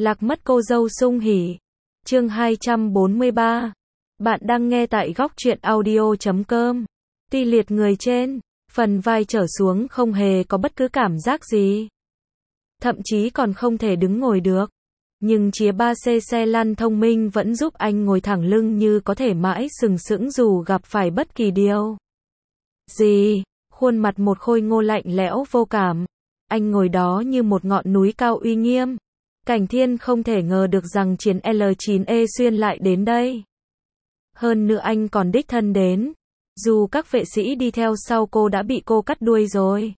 Lạc mất cô dâu sung hỉ. Chương 243. Bạn đang nghe tại góc truyện audio.com. Ti liệt người trên, phần vai trở xuống không hề có bất cứ cảm giác gì. Thậm chí còn không thể đứng ngồi được. Nhưng chìa 3C xe lăn thông minh vẫn giúp anh ngồi thẳng lưng như có thể mãi sừng sững dù gặp phải bất kỳ điều gì. Khuôn mặt một khôi ngô lạnh lẽo vô cảm. Anh ngồi đó như một ngọn núi cao uy nghiêm. Cảnh Thiên không thể ngờ được rằng chiến L9E xuyên lại đến đây. Hơn nữa anh còn đích thân đến. Dù các vệ sĩ đi theo sau cô đã bị cô cắt đuôi rồi.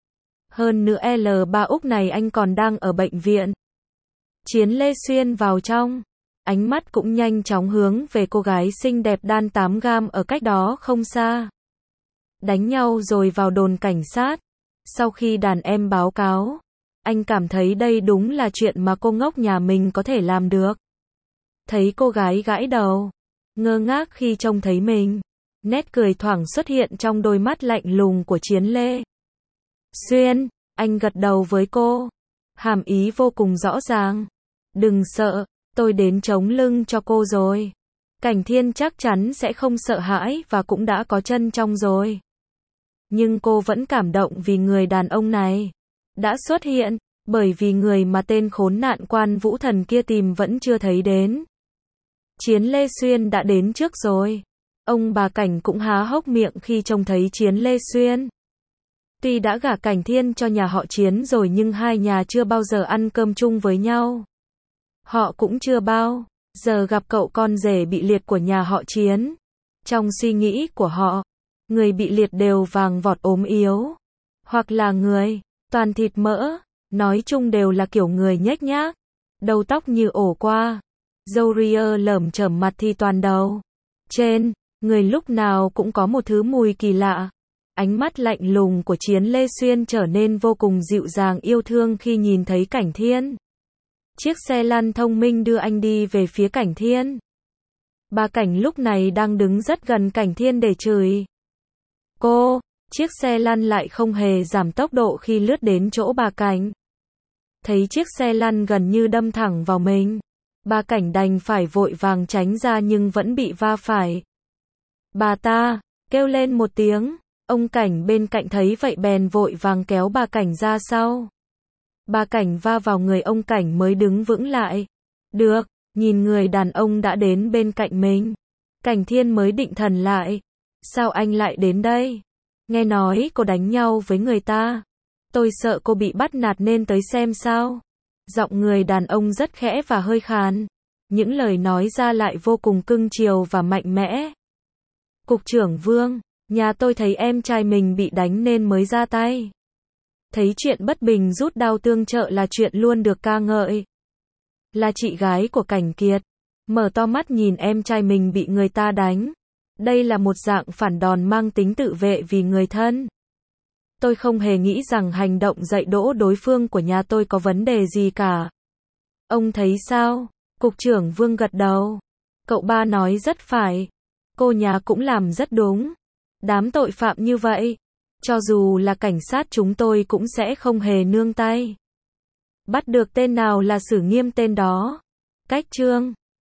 Hơn nữa L3 Úc này anh còn đang ở bệnh viện. Chiến Lê xuyên vào trong. Ánh mắt cũng nhanh chóng hướng về cô gái xinh đẹp đan 8 gam ở cách đó không xa. Đánh nhau rồi vào đồn cảnh sát. Sau khi đàn em báo cáo, anh cảm thấy đây đúng là chuyện mà cô ngốc nhà mình có thể làm được. Thấy cô gái gãi đầu, ngơ ngác khi trông thấy mình. Nét cười thoảng xuất hiện trong đôi mắt lạnh lùng của Chiến Lê. Xuyên, anh gật đầu với cô. Hàm ý vô cùng rõ ràng. Đừng sợ, tôi đến chống lưng cho cô rồi. Cảnh Thiên chắc chắn sẽ không sợ hãi và cũng đã có chân trong rồi. Nhưng cô vẫn cảm động vì người đàn ông này đã xuất hiện, bởi vì người mà tên khốn nạn Quan Vũ Thần kia tìm vẫn chưa thấy đến. Chiến Lê Xuyên đã đến trước rồi. Ông bà Cảnh cũng há hốc miệng khi trông thấy Chiến Lê Xuyên. Tuy đã gả Cảnh Thiên cho nhà họ Chiến rồi nhưng hai nhà chưa bao giờ ăn cơm chung với nhau. Họ cũng chưa bao giờ gặp cậu con rể bị liệt của nhà họ Chiến. Trong suy nghĩ của họ, người bị liệt đều vàng vọt ốm yếu, hoặc là người toàn thịt mỡ, nói chung đều là kiểu người nhếch nhác, đầu tóc như ổ qua, râu ria lởm chởm, mặt thì toàn đầu trên, người lúc nào cũng có một thứ mùi kỳ lạ. Ánh mắt lạnh lùng của Chiến Lê Xuyên trở nên vô cùng dịu dàng yêu thương khi nhìn thấy Cảnh Thiên. Chiếc xe lăn thông minh đưa anh đi về phía Cảnh Thiên. Bà Cảnh lúc này đang đứng rất gần Cảnh Thiên để chửi cô. Chiếc xe lăn lại không hề giảm tốc độ khi lướt đến chỗ bà Cảnh. Thấy chiếc xe lăn gần như đâm thẳng vào mình, bà Cảnh đành phải vội vàng tránh ra nhưng vẫn bị va phải. Bà ta kêu lên một tiếng. Ông Cảnh bên cạnh thấy vậy bèn vội vàng kéo bà Cảnh ra sau. Bà Cảnh va vào người ông Cảnh mới đứng vững lại. Được, nhìn người đàn ông đã đến bên cạnh mình, Cảnh Thiên mới định thần lại. Sao anh lại đến đây? Nghe nói cô đánh nhau với người ta. Tôi sợ cô bị bắt nạt nên tới xem sao. Giọng người đàn ông rất khẽ và hơi khàn. Những lời nói ra lại vô cùng cưng chiều và mạnh mẽ. Cục trưởng Vương, nhà tôi thấy em trai mình bị đánh nên mới ra tay. Thấy chuyện bất bình rút đao tương trợ là chuyện luôn được ca ngợi. Là chị gái của Cảnh Kiệt. Mở to mắt nhìn em trai mình bị người ta đánh. Đây là một dạng phản đòn mang tính tự vệ vì người thân. Tôi không hề nghĩ rằng hành động dạy dỗ đối phương của nhà tôi có vấn đề gì cả. Ông thấy sao? Cục trưởng Vương gật đầu. Cậu ba nói rất phải. Cô nhà cũng làm rất đúng. Đám tội phạm như vậy, cho dù là cảnh sát chúng tôi cũng sẽ không hề nương tay. Bắt được tên nào là xử nghiêm tên đó. Cách chương